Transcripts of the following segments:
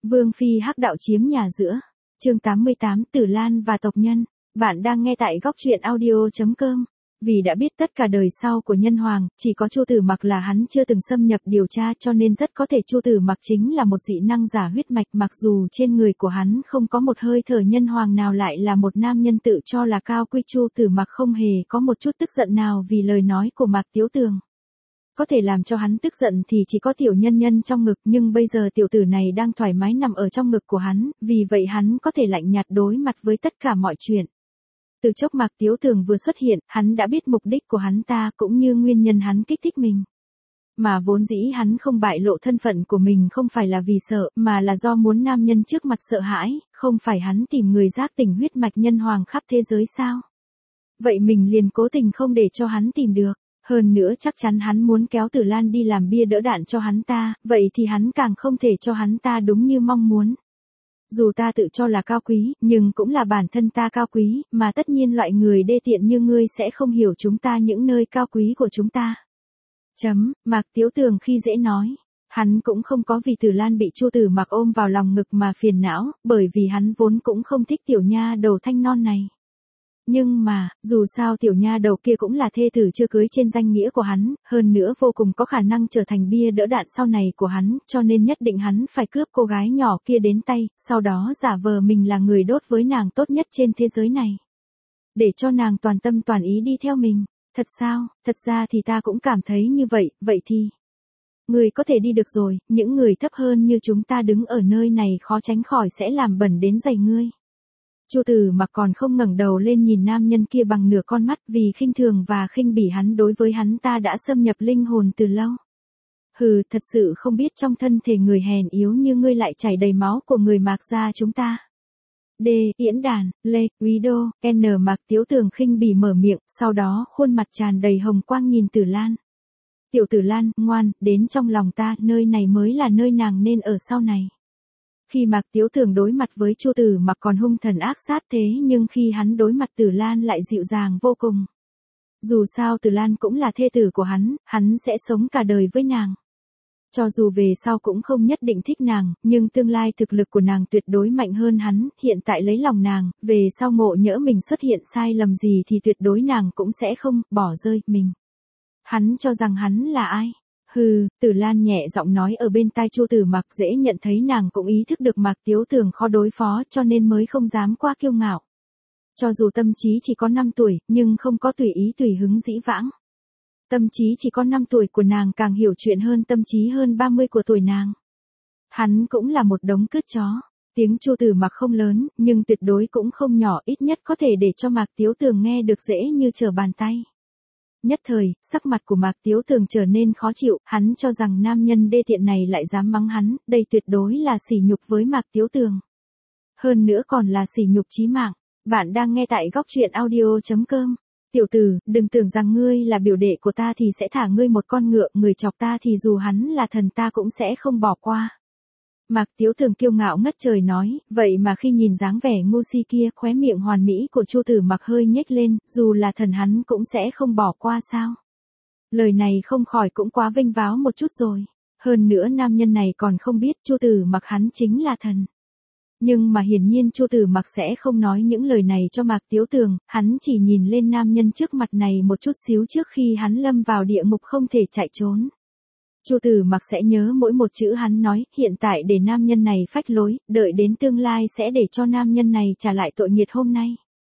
Vương phi hắc đạo chiếm nhà giữa. Chương 88 Tử Lan và tộc nhân. Bạn đang nghe tại góc truyện audio.com. Vì đã biết tất cả đời sau của nhân hoàng, chỉ có Chu Tử Mặc là hắn chưa từng xâm nhập điều tra, cho nên rất có thể Chu Tử Mặc chính là một dị năng giả huyết mạch, mặc dù trên người của hắn không có một hơi thở nhân hoàng nào, lại là một nam nhân tự cho là cao quý. Chu Tử Mặc không hề có một chút tức giận nào vì lời nói của Mạc Tiếu Tường. Có thể làm cho hắn tức giận thì chỉ có tiểu nhân nhân trong ngực, nhưng bây giờ tiểu tử này đang thoải mái nằm ở trong ngực của hắn, vì vậy hắn có thể lạnh nhạt đối mặt với tất cả mọi chuyện. Từ chốc Mạc Tiếu Tường vừa xuất hiện, hắn đã biết mục đích của hắn ta cũng như nguyên nhân hắn kích thích mình. Mà vốn dĩ hắn không bại lộ thân phận của mình không phải là vì sợ, mà là do muốn nam nhân trước mặt sợ hãi, không phải hắn tìm người giác tỉnh huyết mạch nhân hoàng khắp thế giới sao? Vậy mình liền cố tình không để cho hắn tìm được. Hơn nữa chắc chắn hắn muốn kéo Tử Lan đi làm bia đỡ đạn cho hắn ta, vậy thì hắn càng không thể cho hắn ta đúng như mong muốn. Dù ta tự cho là cao quý, nhưng cũng là bản thân ta cao quý, mà tất nhiên loại người đê tiện như ngươi sẽ không hiểu chúng ta những nơi cao quý của chúng ta. Mạc Tiếu Tường khi dễ nói. Hắn cũng không có vì Tử Lan bị Chu Tử Mặc ôm vào lòng ngực mà phiền não, bởi vì hắn vốn cũng không thích tiểu nha đầu thanh non này. Nhưng mà, dù sao tiểu nha đầu kia cũng là thê tử chưa cưới trên danh nghĩa của hắn, hơn nữa vô cùng có khả năng trở thành bia đỡ đạn sau này của hắn, cho nên nhất định hắn phải cướp cô gái nhỏ kia đến tay, sau đó giả vờ mình là người đốt với nàng tốt nhất trên thế giới này. Để cho nàng toàn tâm toàn ý đi theo mình. Thật sao? Thật ra thì ta cũng cảm thấy như vậy, vậy thì... Người có thể đi được rồi, những người thấp hơn như chúng ta đứng ở nơi này khó tránh khỏi sẽ làm bẩn đến giày ngươi. Chu Tử Mặc còn không ngẩng đầu lên nhìn nam nhân kia bằng nửa con mắt, vì khinh thường và khinh bỉ hắn đối với hắn ta đã xâm nhập linh hồn từ lâu. Hừ, thật sự không biết trong thân thể người hèn yếu như ngươi lại chảy đầy máu của người Mạc gia chúng ta. D. Yễn Đàn, Lê, Quý Đô, N. Mạc Tiếu Tường khinh bỉ mở miệng, sau đó khuôn mặt tràn đầy hồng quang nhìn Tử Lan. Tiểu Tử Lan, ngoan, đến trong lòng ta, nơi này mới là nơi nàng nên ở sau này. Khi Mạc Tiếu Tường đối mặt với Chu Tử Mặc còn hung thần ác sát thế, nhưng khi hắn đối mặt Tử Lan lại dịu dàng vô cùng. Dù sao Tử Lan cũng là thê tử của hắn sẽ sống cả đời với nàng. Cho dù về sau cũng không nhất định thích nàng, nhưng tương lai thực lực của nàng tuyệt đối mạnh hơn hắn, hiện tại lấy lòng nàng, về sau ngộ nhỡ mình xuất hiện sai lầm gì thì tuyệt đối nàng cũng sẽ không bỏ rơi mình. Hắn cho rằng hắn là ai? Hừ, Tử Lan nhẹ giọng nói ở bên tai Chu Tử Mặc, dễ nhận thấy nàng cũng ý thức được Mạc Tiếu Tường khó đối phó cho nên mới không dám quá kiêu ngạo. Cho dù tâm trí chỉ có 5 tuổi, nhưng không có tùy ý tùy hứng dĩ vãng. Tâm trí chỉ có 5 tuổi của nàng càng hiểu chuyện hơn tâm trí hơn 30 của tuổi nàng. Hắn cũng là một đống cứt chó. Tiếng Chu Tử Mặc không lớn, nhưng tuyệt đối cũng không nhỏ, ít nhất có thể để cho Mạc Tiếu Tường nghe được dễ như trở bàn tay. Nhất thời, sắc mặt của Mạc Tiếu Tường trở nên khó chịu, hắn cho rằng nam nhân đê tiện này lại dám mắng hắn, đây tuyệt đối là sỉ nhục với Mạc Tiếu Tường. Hơn nữa còn là sỉ nhục chí mạng. Bạn đang nghe tại góc truyện audio.com. Tiểu tử, đừng tưởng rằng ngươi là biểu đệ của ta thì sẽ thả ngươi một con ngựa, người chọc ta thì dù hắn là thần ta cũng sẽ không bỏ qua. Mạc Tiếu Tường kiêu ngạo ngất trời nói, vậy mà khi nhìn dáng vẻ ngu si kia, khóe miệng hoàn mỹ của Chu Tử Mặc hơi nhếch lên, dù là thần hắn cũng sẽ không bỏ qua sao? Lời này không khỏi cũng quá vênh váo một chút rồi. Hơn nữa nam nhân này còn không biết Chu Tử Mặc hắn chính là thần. Nhưng mà hiển nhiên Chu Tử Mặc sẽ không nói những lời này cho Mạc Tiếu Tường, hắn chỉ nhìn lên nam nhân trước mặt này một chút xíu trước khi hắn lâm vào địa ngục không thể chạy trốn. Chu Tử Mặc sẽ nhớ mỗi một chữ hắn nói, hiện tại để nam nhân này phách lối, đợi đến tương lai sẽ để cho nam nhân này trả lại tội nghiệt hôm nay.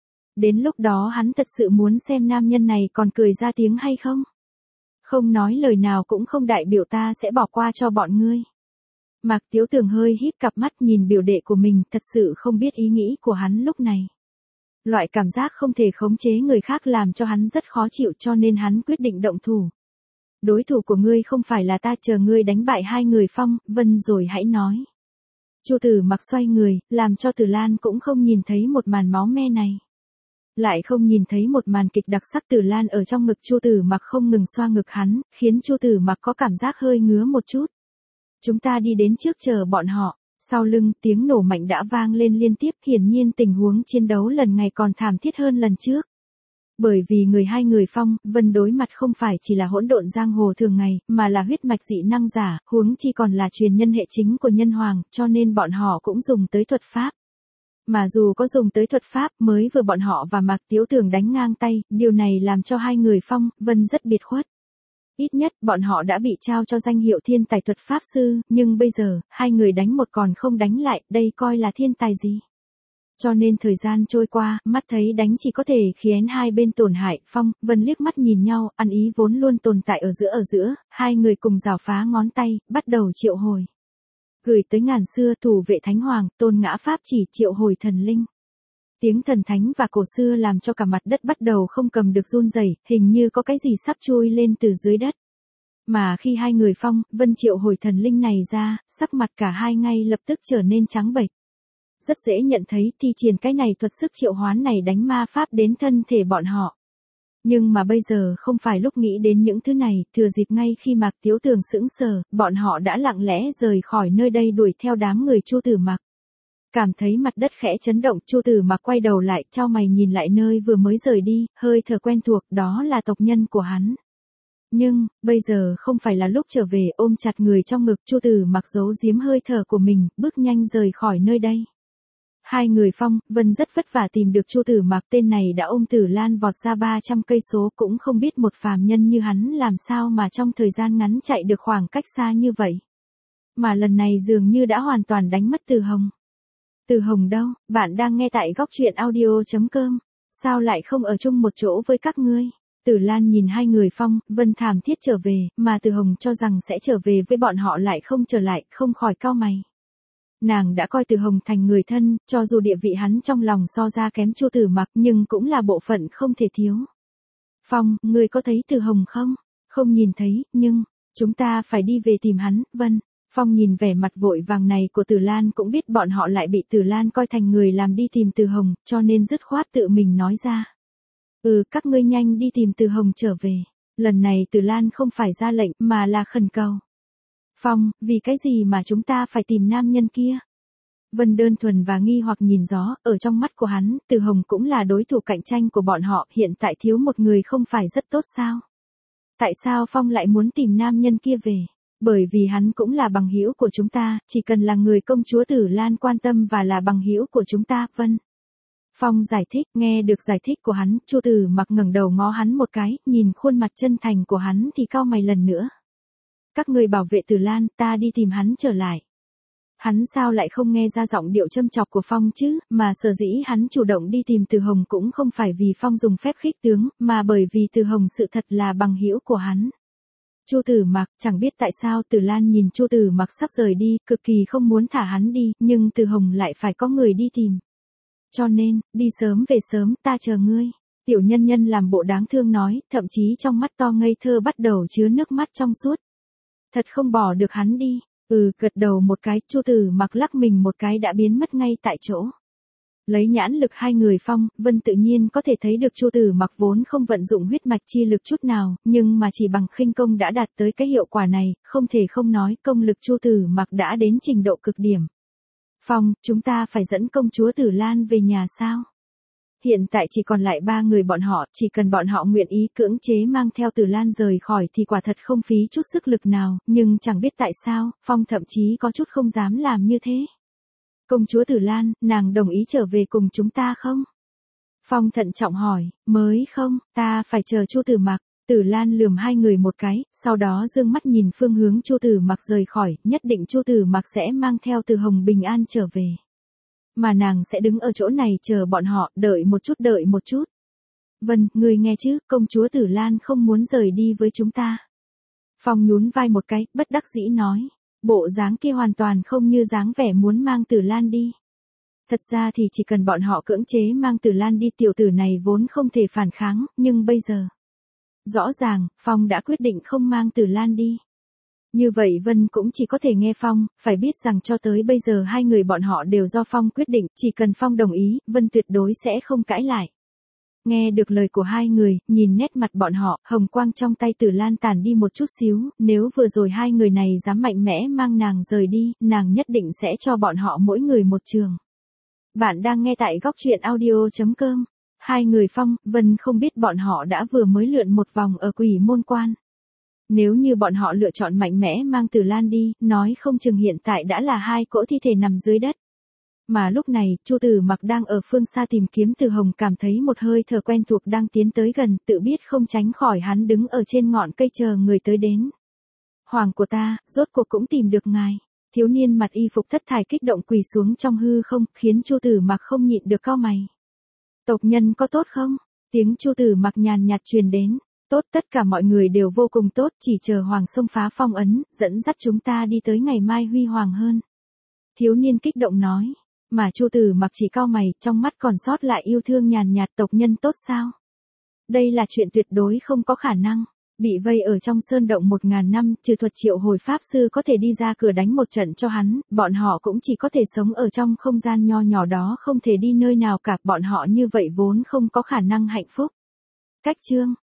Đến lúc đó hắn thật sự muốn xem nam nhân này còn cười ra tiếng hay không. Không nói lời nào cũng không đại biểu ta sẽ bỏ qua cho bọn ngươi. Mạc Tiếu Tường hơi híp cặp mắt nhìn biểu đệ của mình, thật sự không biết ý nghĩ của hắn lúc này. Loại cảm giác không thể khống chế người khác làm cho hắn rất khó chịu, cho nên hắn quyết định động thủ. Đối thủ của ngươi không phải là ta, chờ ngươi đánh bại hai người Phong, Vân rồi hãy nói. Chu Tử Mặc xoay người, làm cho Tử Lan cũng không nhìn thấy một màn máu me này. Lại không nhìn thấy một màn kịch đặc sắc, Tử Lan ở trong ngực Chu Tử Mặc không ngừng xoa ngực hắn, khiến Chu Tử Mặc có cảm giác hơi ngứa một chút. Chúng ta đi đến trước chờ bọn họ. Sau lưng, tiếng nổ mạnh đã vang lên liên tiếp, hiển nhiên tình huống chiến đấu lần này còn thảm thiết hơn lần trước. Bởi vì hai người Phong, Vân đối mặt không phải chỉ là hỗn độn giang hồ thường ngày, mà là huyết mạch dị năng giả, huống chi còn là truyền nhân hệ chính của nhân hoàng, cho nên bọn họ cũng dùng tới thuật pháp. Mà dù có dùng tới thuật pháp, mới vừa bọn họ và Mạc Tiếu Tường đánh ngang tay, điều này làm cho hai người Phong, Vân rất biệt khuất. Ít nhất, bọn họ đã bị trao cho danh hiệu thiên tài thuật pháp sư, nhưng bây giờ, hai người đánh một còn không đánh lại, đây coi là thiên tài gì? Cho nên thời gian trôi qua, mắt thấy đánh chỉ có thể khiến hai bên tổn hại, Phong, Vân liếc mắt nhìn nhau, ăn ý vốn luôn tồn tại ở giữa, hai người cùng rào phá ngón tay, bắt đầu triệu hồi. Gửi tới ngàn xưa thủ vệ thánh hoàng, tôn ngã pháp chỉ triệu hồi thần linh. Tiếng thần thánh và cổ xưa làm cho cả mặt đất bắt đầu không cầm được run rẩy, hình như có cái gì sắp chui lên từ dưới đất. Mà khi hai người Phong, Vân triệu hồi thần linh này ra, sắc mặt cả hai ngay lập tức trở nên trắng bệch. Rất dễ nhận thấy thi triển cái này thuật sức triệu hoán này đánh ma pháp đến thân thể bọn họ. Nhưng mà bây giờ không phải lúc nghĩ đến những thứ này, thừa dịp ngay khi Mạc Tiếu Tường sững sờ, bọn họ đã lặng lẽ rời khỏi nơi đây đuổi theo đám người Chu Tử Mặc. Cảm thấy mặt đất khẽ chấn động, Chu Tử Mặc quay đầu lại, chau mày nhìn lại nơi vừa mới rời đi, hơi thở quen thuộc, đó là tộc nhân của hắn. Nhưng, bây giờ không phải là lúc trở về, ôm chặt người trong ngực, Chu Tử Mặc giấu giếm hơi thở của mình, bước nhanh rời khỏi nơi đây. Hai người Phong, Vân rất vất vả tìm được Chu Tử Mặc, tên này đã ôm Tử Lan vọt ra 300 cây số, cũng không biết một phàm nhân như hắn làm sao mà trong thời gian ngắn chạy được khoảng cách xa như vậy. Mà lần này dường như đã hoàn toàn đánh mất Từ Hồng. Từ Hồng đâu? Bạn đang nghe tại góc truyện audio.com. Sao lại không ở chung một chỗ với các ngươi? Tử Lan nhìn hai người Phong, Vân thảm thiết trở về, mà Từ Hồng cho rằng sẽ trở về với bọn họ lại không trở lại, không khỏi cau mày. Nàng đã coi Từ Hồng thành người thân, cho dù địa vị hắn trong lòng so ra kém Chu Tử Mặc, nhưng cũng là bộ phận không thể thiếu. Phong, ngươi có thấy Từ Hồng không? Không nhìn thấy, nhưng, chúng ta phải đi về tìm hắn, Vân. Phong nhìn vẻ mặt vội vàng này của Tử Lan cũng biết bọn họ lại bị Tử Lan coi thành người làm đi tìm Từ Hồng, cho nên dứt khoát tự mình nói ra. Các ngươi nhanh đi tìm Từ Hồng trở về. Lần này Tử Lan không phải ra lệnh mà là khẩn cầu. Phong, vì cái gì mà chúng ta phải tìm nam nhân kia? Vân đơn thuần và nghi hoặc nhìn gió, ở trong mắt của hắn, Từ Hồng cũng là đối thủ cạnh tranh của bọn họ, hiện tại thiếu một người không phải rất tốt sao? Tại sao Phong lại muốn tìm nam nhân kia về? Bởi vì hắn cũng là bằng hữu của chúng ta, chỉ cần là người công chúa Tử Lan quan tâm và là bằng hữu của chúng ta, Vân. Phong giải thích, nghe được giải thích của hắn, Chu Tử Mặc ngẩng đầu ngó hắn một cái, nhìn khuôn mặt chân thành của hắn thì cau mày lần nữa. Các người bảo vệ Tử Lan, ta đi tìm hắn trở lại. Hắn sao lại không nghe ra giọng điệu châm chọc của Phong chứ, mà sở dĩ hắn chủ động đi tìm Từ Hồng cũng không phải vì Phong dùng phép khích tướng, mà bởi vì Từ Hồng sự thật là bằng hữu của hắn. Chu Tử Mặc, chẳng biết tại sao Tử Lan nhìn Chu Tử Mặc sắp rời đi, cực kỳ không muốn thả hắn đi, nhưng Từ Hồng lại phải có người đi tìm. Cho nên, đi sớm về sớm, ta chờ ngươi. Tiểu nhân nhân làm bộ đáng thương nói, thậm chí trong mắt to ngây thơ bắt đầu chứa nước mắt trong suốt. Thật không bỏ được hắn đi. Gật đầu một cái, Chu Tử Mặc lắc mình một cái đã biến mất ngay tại chỗ. Lấy nhãn lực hai người Phong, Vân tự nhiên có thể thấy được Chu Tử Mặc vốn không vận dụng huyết mạch chi lực chút nào, nhưng mà chỉ bằng khinh công đã đạt tới cái hiệu quả này, không thể không nói công lực Chu Tử Mặc đã đến trình độ cực điểm. Phong, chúng ta phải dẫn công chúa Tử Lan về nhà sao? Hiện tại chỉ còn lại 3 người bọn họ, chỉ cần bọn họ nguyện ý cưỡng chế mang theo Tử Lan rời khỏi thì quả thật không phí chút sức lực nào, nhưng chẳng biết tại sao, Phong thậm chí có chút không dám làm như thế. Công chúa Tử Lan, nàng đồng ý trở về cùng chúng ta không? Phong thận trọng hỏi, mới không, ta phải chờ Chu Tử Mặc. Tử Lan lườm hai người một cái, sau đó dương mắt nhìn phương hướng Chu Tử Mặc rời khỏi, nhất định Chu Tử Mặc sẽ mang theo Từ Hồng bình an trở về. Mà nàng sẽ đứng ở chỗ này chờ bọn họ, đợi một chút. Vân, ngươi nghe chứ, công chúa Tử Lan không muốn rời đi với chúng ta. Phong nhún vai một cái, bất đắc dĩ nói. Bộ dáng kia hoàn toàn không như dáng vẻ muốn mang Tử Lan đi. Thật ra thì chỉ cần bọn họ cưỡng chế mang Tử Lan đi, tiểu tử này vốn không thể phản kháng, nhưng bây giờ. Rõ ràng, Phong đã quyết định không mang Tử Lan đi. Như vậy Vân cũng chỉ có thể nghe Phong, phải biết rằng cho tới bây giờ hai người bọn họ đều do Phong quyết định, chỉ cần Phong đồng ý, Vân tuyệt đối sẽ không cãi lại. Nghe được lời của hai người, nhìn nét mặt bọn họ, hồng quang trong tay Tử Lan tàn đi một chút xíu, nếu vừa rồi hai người này dám mạnh mẽ mang nàng rời đi, nàng nhất định sẽ cho bọn họ mỗi người một trường. Bạn đang nghe tại góc truyện audio.com. Hai người Phong, Vân không biết bọn họ đã vừa mới lượn một vòng ở Quỷ Môn Quan. Nếu như bọn họ lựa chọn mạnh mẽ mang Tử Lan đi, nói không chừng hiện tại đã là hai cỗ thi thể nằm dưới đất. Mà lúc này, Chu Tử Mặc đang ở phương xa tìm kiếm Từ Hồng, cảm thấy một hơi thở quen thuộc đang tiến tới gần, tự biết không tránh khỏi, hắn đứng ở trên ngọn cây chờ người tới đến. Hoàng của ta, rốt cuộc cũng tìm được ngài. Thiếu niên mặt y phục thất thải kích động quỳ xuống trong hư không, khiến Chu Tử Mặc không nhịn được cau mày. Tộc nhân có tốt không? Tiếng Chu Tử Mặc nhàn nhạt truyền đến. Tốt, tất cả mọi người đều vô cùng tốt, chỉ chờ Hoàng xông phá phong ấn, dẫn dắt chúng ta đi tới ngày mai huy hoàng hơn. Thiếu niên kích động nói. Mà Chu Tử Mặc chỉ cau mày, trong mắt còn sót lại yêu thương nhàn nhạt. Tộc nhân tốt sao? Đây là chuyện tuyệt đối không có khả năng. Bị vây ở trong sơn động 1000 năm, trừ thuật triệu hồi pháp sư có thể đi ra cửa đánh một trận cho hắn, bọn họ cũng chỉ có thể sống ở trong không gian nho nhỏ đó, không thể đi nơi nào cả, bọn họ như vậy vốn không có khả năng hạnh phúc. Cách chương